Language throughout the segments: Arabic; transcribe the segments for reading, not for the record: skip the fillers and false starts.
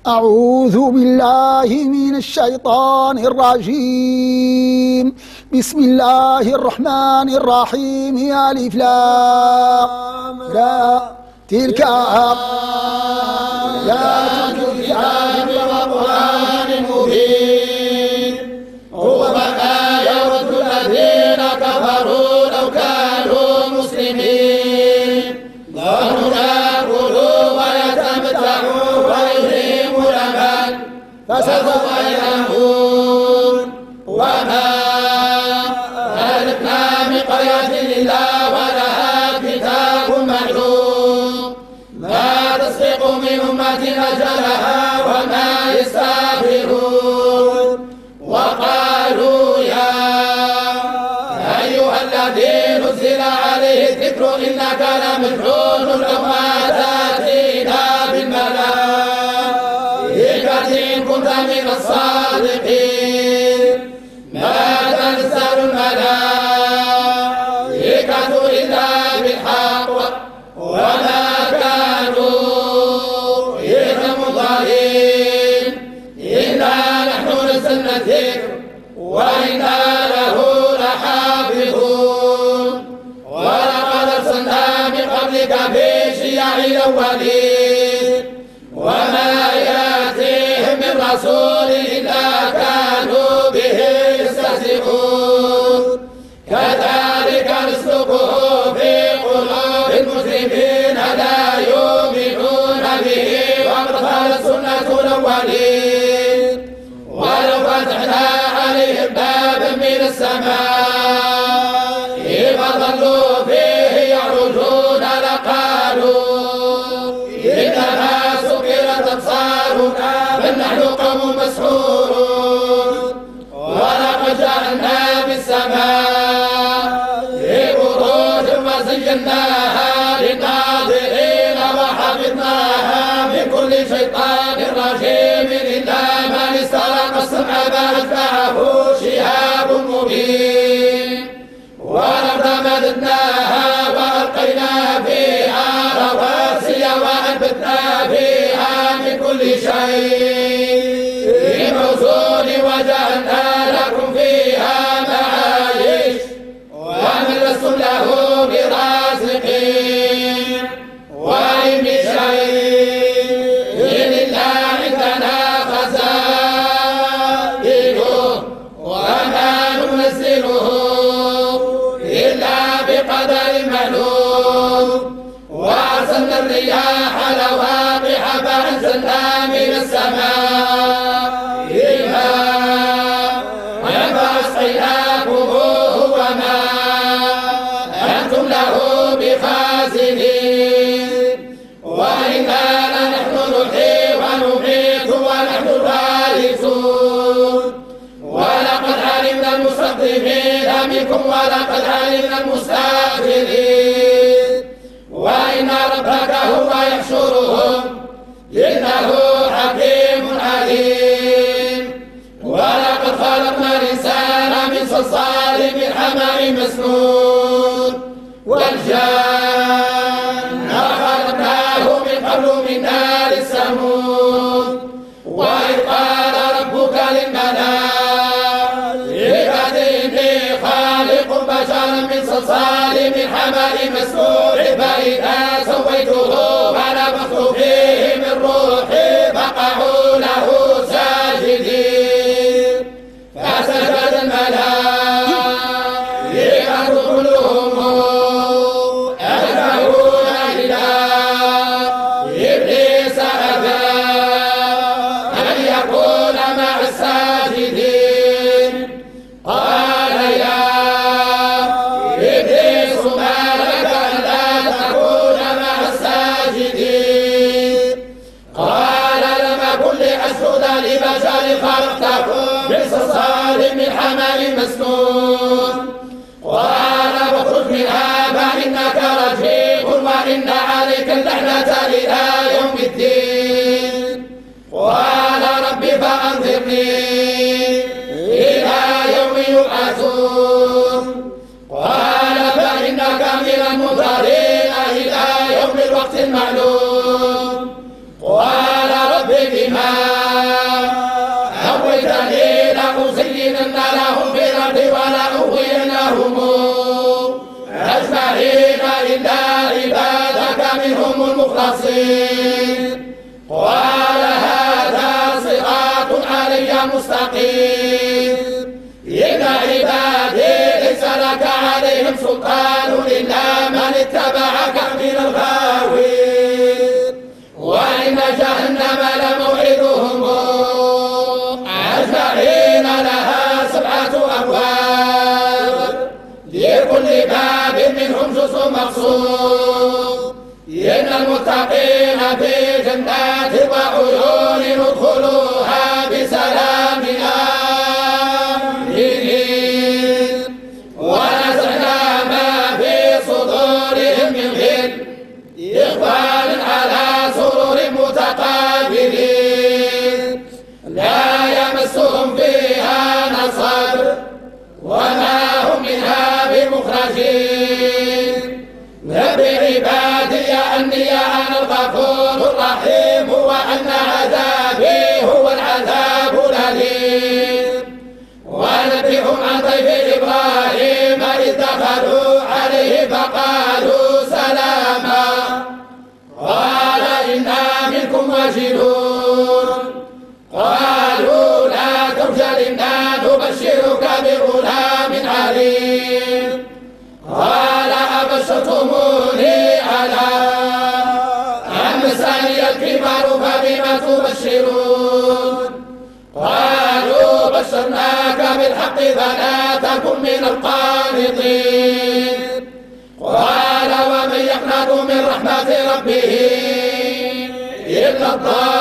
أعوذ بالله من الشيطان الرجيم. بسم الله الرحمن الرحيم. ألف لام را تلك آيات الكتاب والقرآن المبين. ربما يود الذين كفروا لو كانوا مسلمين ظنوا يأكلوا ويتمتعوا ويلهيهم الأمل فسوف يعلمون. وما أهلكنا من قرية إلا ولها كتاب معلوم ما تسبق من أمة أجلها وما يستأخرون. وقالوا يا أيها الذي نزل عليه الذكر إنك لمجنون لو ما تأتينا بالملائكة إن كنت من الصادقين. ما تنزل الملائكة إلا بالحق وما كانوا إذا منظرين. إنا نحن نزلنا الذكر وإنا له لحافظون. ولقد أرسلنا من قبلك في شيع الأولين وما يأتيهم من رسول إلا كانوا به يستهزئون. كذلك نسلكه في قلوب المجرمين لا يؤمنون به وقد خلت سنة الأولين. ولو فتحنا عليهم بابا من السماء فظلوا فيه يعرجون لقالوا إنما سكرت أبصارنا بل نحن قوم مسحورون. ولقد جعلنا بالسماء بروج وزيناها للناظرين وحفظناها من كل شيطان رجيم إلا من استرق السمع فأتبعه شهاب مبين. والأرض مددناها وألقينا فيها رواسي وأنبتنا فيها من كل شيء موزون وجعلنا لكم فيها معايش ومن لستم له برازقين. وإن من شيء إلا عندنا خزائنه وما ننزله إلا بقدر معلوم. وأرسلنا الرياح لواقح فأنزلنا من السماء ماء فأسقيناكموه وما أنتم له بخازنين. وإنا لنحن نحيي ونميت ونحن الوارثون. ولقد علمنا المستضعفين منكم ولقد علمنا المستأخرين. وإن ربك هو يحشرهم إنه حكيم عليم. ولقد خلقنا الإنسان من صلصال من حمأ مسنون. والجان خلقناه من قبل من نار السموم. وإذ قال ربك للملائكة إني خالق بشرا من صلصال من حمأ مسنون فإذا سويته ونفخت فيه من روحي فقعوا له ساجدين. فسجد الملائكة كلهم أجمعون إلا إبليس أبى أن يكون مع الساجدين. قال يا إبليس ما لك ألا تكون مع الساجدين؟ قال لم أكن لأسجد لبشر خلقته من صلصال من حمأ مسنون. قال فاخرج منها فإنك رجيم وإن عليك اللعنة إلى يوم الدين. قال رب فأنظرني إلى يوم يبعثون. قال فإنك من المنظرين إلى يوم الوقت المعلوم. قال رب بما ليتني لأزينن لهم في الأرض ولأغوينهم أجمعين إلا عبادك منهم المخلصين. قال هذا صراط علي مستقيم. إن عبادي ليس لك عليهم سلطان إلا من اتبعك من الغاوين. وإن جهنم لموعدهم أجمعين لها 7 أبواب لكل باب منهم جزء مقسوم. إن المتقين في جنات وعيون ادخلوها بسلام آمنين. ونزعنا ما في صدورهم من غل إخوان على سرر متقابلين لا يمسهم فيها نصب وما هم منها بمخرجين. نبئ عبادي أني أنا الغفور الرحيم وأن عذابي هو العذاب الأليم. ونبئهم عن ضيف إبراهيم إذ دخلوا عليه فقالوا سلاما قال إنا منكم وجلون. قالوا لا تخجل إنا نبشرك بغلام عليم. قال أبشرتموني على أن مسني الكبر فبم تبشرون. قالوا بشرناك بالحق فلا تكن من القانطين. قال ومن يقنط من رحمة ربه إلا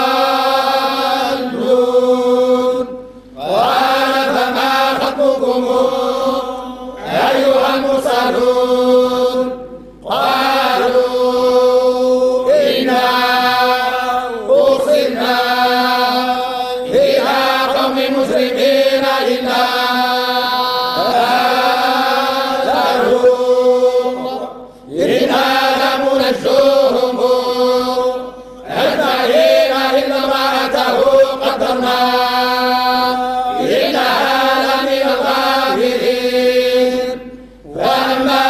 الضالون. قال فما خطبكم أيها المرسلون؟ قالوا إنا أرسلنا إلى قوم مجرمين إلا إنا لمنجوهم أجمعين إلا امرأته قدرنا إنها لمن الغابرين. فلما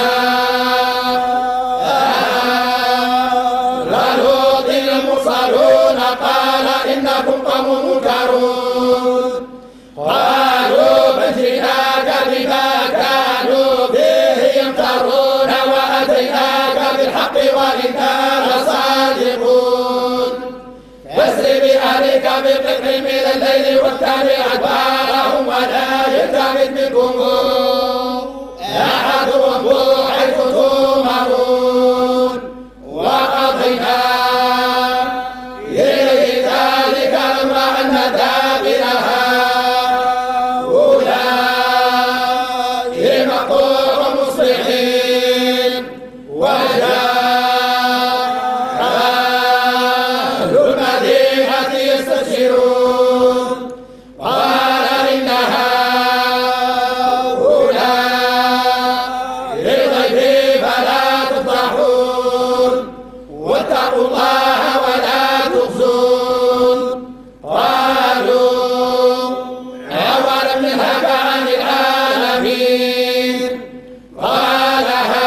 جاء لوط المرسلون قال إنكم قوم منكرون. قالوا بل جئناك بما كانوا به يمترون وأتيناك بالحق وإنا لصادقون. فاسر بأهلك بقطع من الليل واتبع أدبارهم ولا يلتفت منكم أحد وامضوا حيث تؤمرون. وقضينا إليه ذلك الأمر أن دابر هؤلاء مقطوع مصلحين. وجاء أهل المدينة يستبشرون. قال إن هؤلاء لضيفي فلا تفضحون واتقوا الله ولا تخزون. قالوا أولم ننهك عن العالمين؟ قال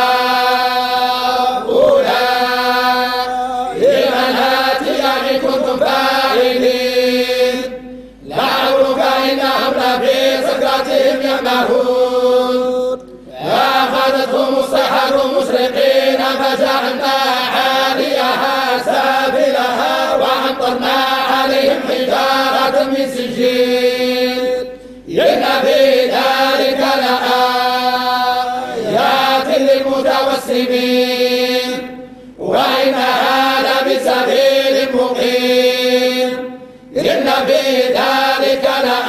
هؤلاء بناتي إن كنتم فاعلين. لعمرك إنهم لفي سكرتهم يعمهون. فأخذتهم الصيحة مشرقين فجعلنا عاليها سافلها وأمطرنا عليهم حجارة من سجيل. إن في ذلك لآيات للمتوسمين وإنها لبسبيل مقيم. إن في ذلك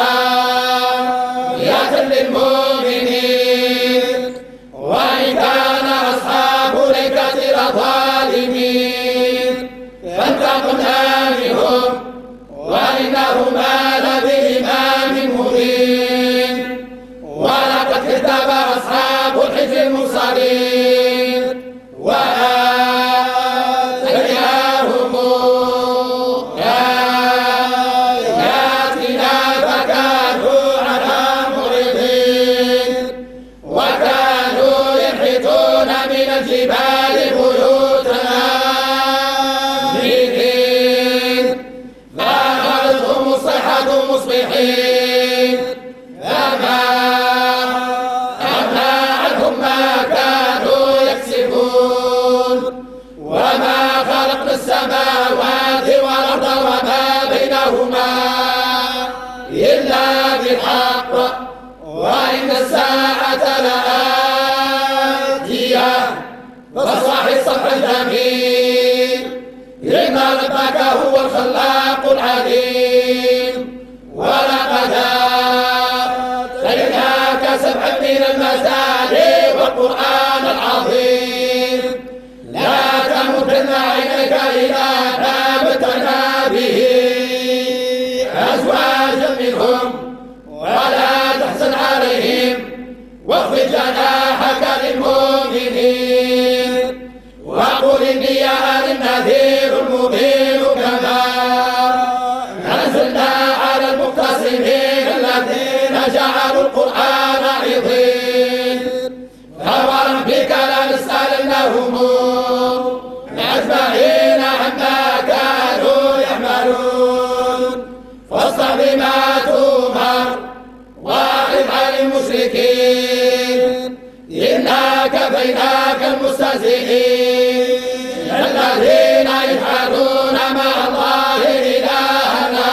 لآيات للمؤمنين وإن كان أصحاب الأيكة لظالمين فانتقمنا منهم وإنهما لبإمام مبين. ولقد كذب أصحاب الحجر المرسلين وآتيناهم آياتنا مصبحين فما أغنى عنهم ما كانوا يكسبون وما خلقنا السماوات والأرض وما بينهما إلا بالحق وإن الساعة لآتية فاصفح الصفح الجميل إن ربك هو الخلاق العليم ولقد آتيناك سبعا من المثاني والقرآن العظيم لا تمدن عينيك إلى ما متعنا به أزواجا منهم ولا تحزن عليهم واخفض جناحك للمؤمنين وقل إني أنا النذير المبين كما أنزلنا على المقتسمين الذين جعلوا القرآن عظيم فوربك لنسألنهم أجمعين عما كانوا يعملون فاصدع بما تؤمر وأعرض عن المشركين إنا كفيناك المستهزئين الذين يجعلون مع الله إلها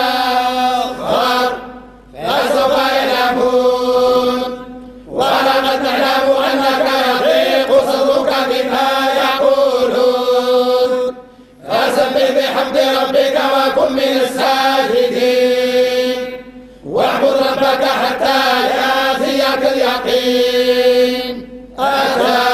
آخر فسوف يعلمون ولقد نعلم أنك يضيق صدرك بما يقولون فسبح بحمد ربك وكن من الساجدين واعبد ربك حتى يأتيك اليقين أتى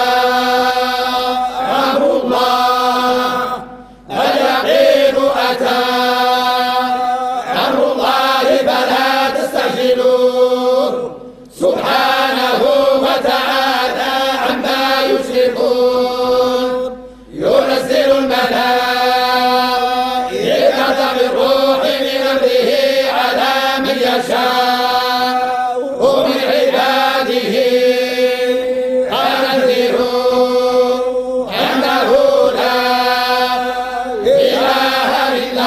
أمر الله اليقين أتى أمر الله فلا تستعجلوه سبحانه وتعالى عما يشركون ينزل الملائكة بالروح من أمره على من يشاء ومن عباده أنذروا أنه لا إله إلا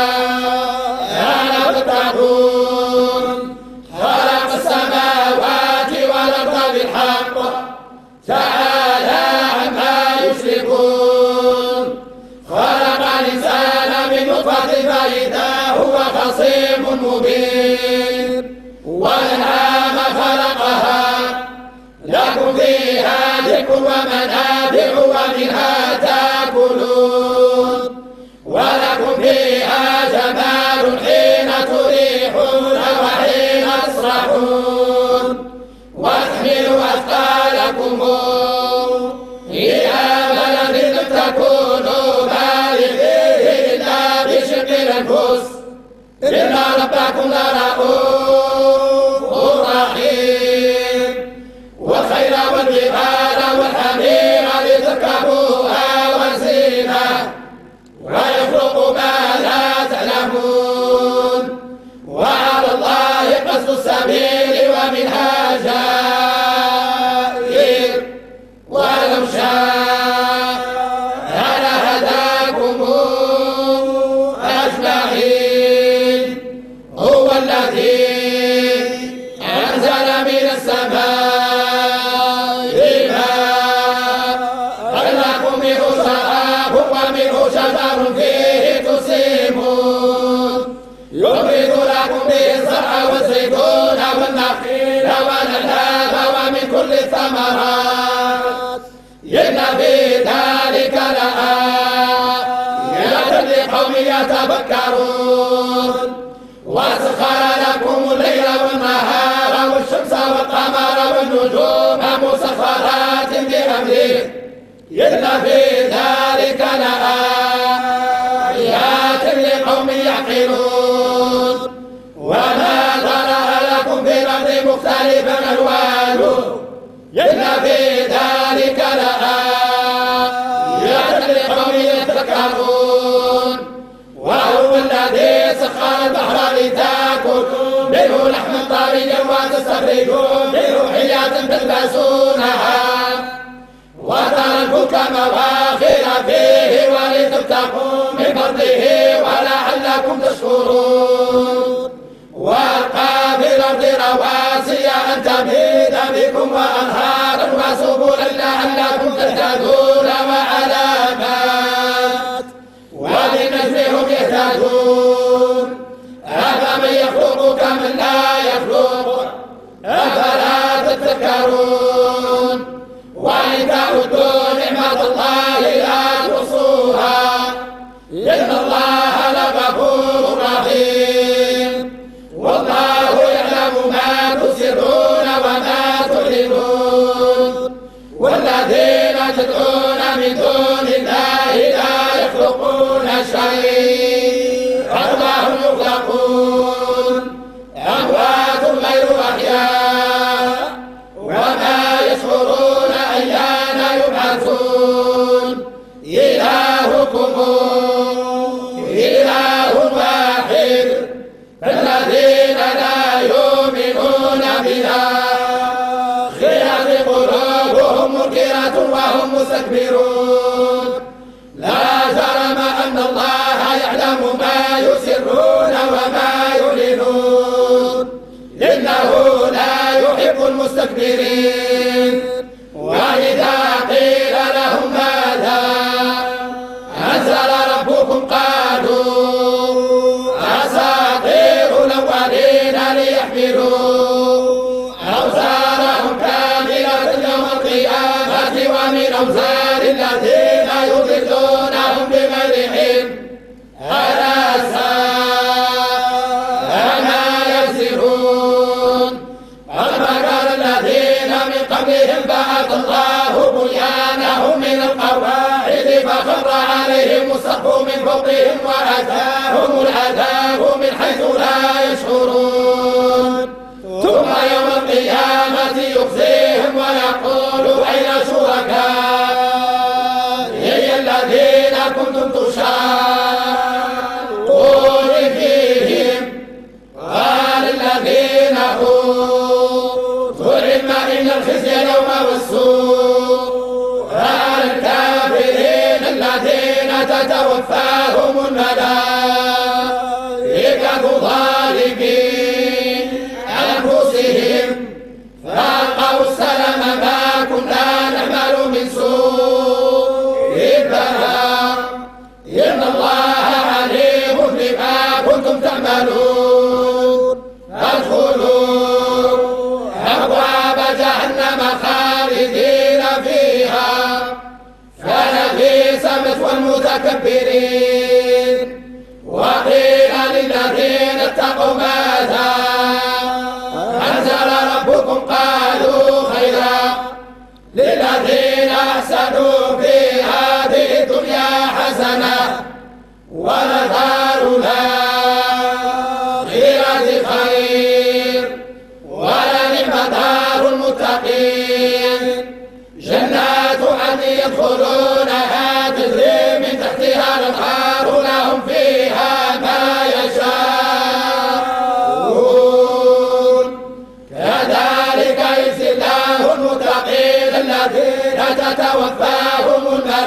أنا فاتقون خلق السماوات والأرض بالحق تعالى عما يشركون خلق الإنسان من نطفة فإذا هو خصيم مبين والأنعام خلقها لكم فيها ذكر ومنافع ومنها تأكلون ولكم فيها جمال حين تريحون وحين تسرحون واحملوا أثقالكم إلى بلد لم تكونوا بالغيه إلا بشق الأنفس إن ربكم لرؤوف رحيم والخيل والبغال والحمير لتركبوها وزينة ويخلق ما لا تعلمون وعلى الله قصد السبيل ومنها جائر ولو شاء لهداكم أجمعين هو الذي أنزل من السماء ماء لكم منه شراب ومنه شجر فيه تسيمون يخرج لكم به الزرع والزيتون والنخيل والأعناب ومن كل الثمرات إن في ذلك لآيات لقوم يتفكرون وسخر لكم الليل والنهار والشمس والقمر والنجوم مسخرات بأمره إن في ذلك لآيات لقوم يعقلون وما ذرأ لكم في الأرض مختلفا ألوانه إن في ذلك لآيات لقوم يتفكرون وهو الذي سخر البحر لتأكلوا منه لحما طريا وتستخرجوا منه حياة تلبسونها وترى الفلك مواخر فيه ولتبتغوا من فضله ولعلكم تشكرون أن تميد بكم وأنهارا وسبلا لعلكم تهتدون وعلامات وبالنجم هم يهتدون أفمن يخلق كمن لا يخلق أفلا تتذكرون وإن تعدوا نعمة الله لا تحصوها إن الله لغفور رحيم والله يعلم ما تسرون وما تعلنون والذين تدعون من دون الله لا يخلقون شيئا وهم يخلقون أموات غير أحياء وما يشعرون أيان يبعثون إلهكم إله واحد فالذين لا يؤمنون بالآخرة قلوبهم منكرة وهم مستكبرون لا جرم أن الله يعلم ما يسرون وما يعلنون إنه لا يحب المستكبرين وإذا قيل لهم ماذا أنزل ربكم قالوا أساطير الأولين ليحملوا أوزارهم كاملة يوم القيامة ومن أوزار الذين يضلونهم بغير علم ألا ساء ما يزرون قد مكر الذين من قبلهم بعث الله بنيانهم من القواعد فخر عليهم السقف من فوقهم وأتاهم العذاب من حيث لا يشعرون ثم يوم القيامة يخزيهم ويقول أين شركائي الذين كنتم تشاقون فيهم قال الذين أوتوا العلم إن الخزي اليوم والسوء على الكافرين الذين تتوفاهم الملائكة ظالمين أنفسهم فألقوا السلام ما كنا نعمل من سوء بلى إن الله عليم بما كنتم تعملون ادخلوا أبواب جهنم خالدين فيها فلبئس مثوى المتكبرين وقيل للذين اتقوا ماذا أنزل ربكم قالوا خيرا للذين أحسنوا في هذه الدنيا حسنة ولدار الآخرة خير ولنعم دار المتقين جنات عدن يدخلونها تجري من تحتها الأنهار لهم فيها ما يشاءون كذلك يجزي الله المتقين الذين تتوفاهم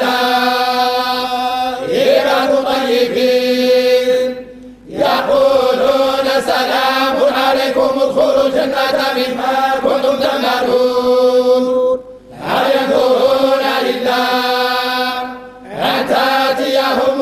الملائكة طيبين يقولون سلام عليكم ادخلوا الجنة بما كنتم تعملون هل ينظرون إلا أن تأتيهم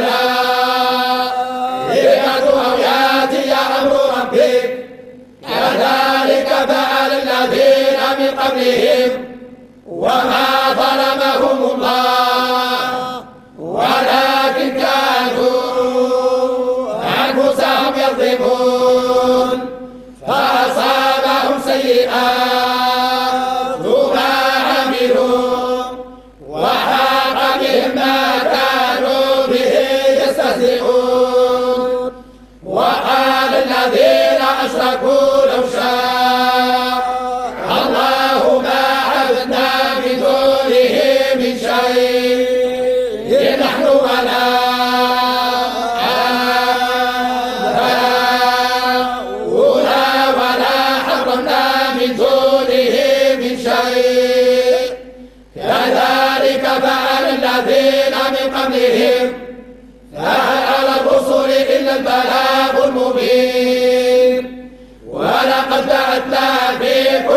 الملائكة أو يأتي أمر ربك كذلك فعل الذين من قبلهم وما ظلمهم الله ولكن كانوا أنفسهم يظلمون فأصابهم سيئات ما عملوا وحاق بهم ما كانوا به يستهزئون وقال الذين أشركوا لو شاء الله ما عبدنا من دونه من شيء نحن ولا ولا حرمنا من دونه من شيء كذلك فعل الذين من قبلهم فهل على الرسل إلا البلاغ المبين ولقد بعثنا في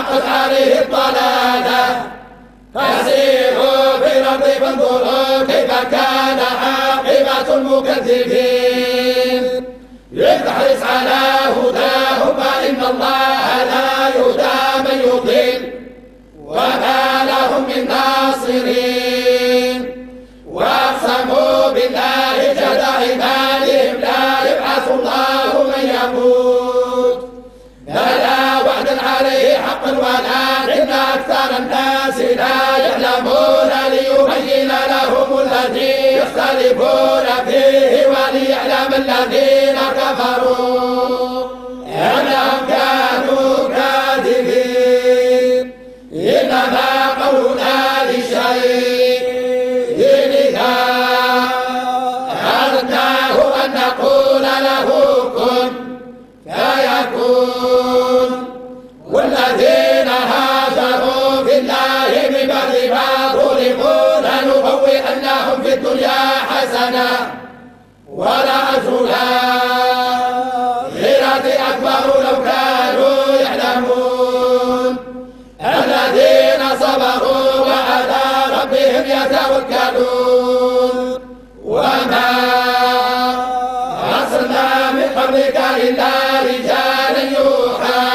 حقت عليه الضلالة فسيروا في الأرض فانظروا كيف كان عاقبة المكذبين إذ تحرص على هداهم فإن الله لا يهدى من يضل وما لهم من ناصرين وأقسموا بالله جهد أيمانهم لا يبعث الله من يموت بلى وعدا عليه حقا ولكن أكثر الناس لا يعلمون ليبين لهم الذي يختلفون فيه وليعلم الذين كفروا أنهم كانوا كاذبين إنما قولنا لشيء إذا أردناه أن نقول له كن فيكون والذين هاجروا في الله من بعد ما ظلموا لنبوئنهم في الدنيا حسنة ولأجر الآخرة أكبر لو كانوا يعلمون الذين صبروا وعلى ربهم يتوكلون وما أرسلنا من قبلك إلا رجالا يوحى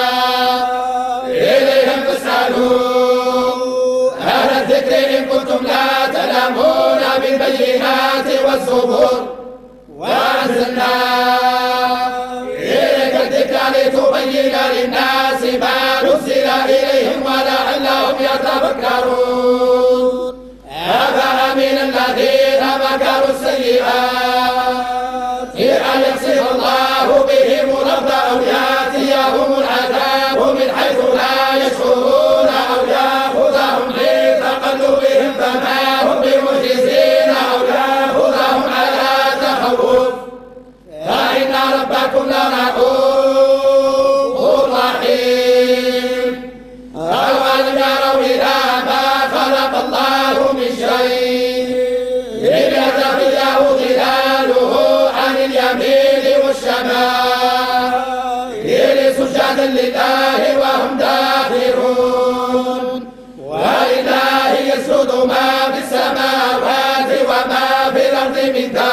إليهم فاسألوا أهل الذكر إن كنتم لا تعلمون بالبينات والزبور وأنزلنا إليك الذكر لتبين للناس ما نزل إليهم ولعلهم يتفكرون أفأمن الذين مكروا السيئات أن يخسف الله بهم الأرض أو يأتيهم العذاب من حيث لا يشعرون أو يأخذهم في تقلبهم فما هم بمعجزين أو يأخذهم على تخوف فإن ربكم لرؤوف رحيم أولم يروا إلى ما خلق الله من شيء إن يتغير ظلاله عن اليمين والشمال سجدا لله وهم داخرون ولله يسجد ما في السماوات وما في الأرض من دابة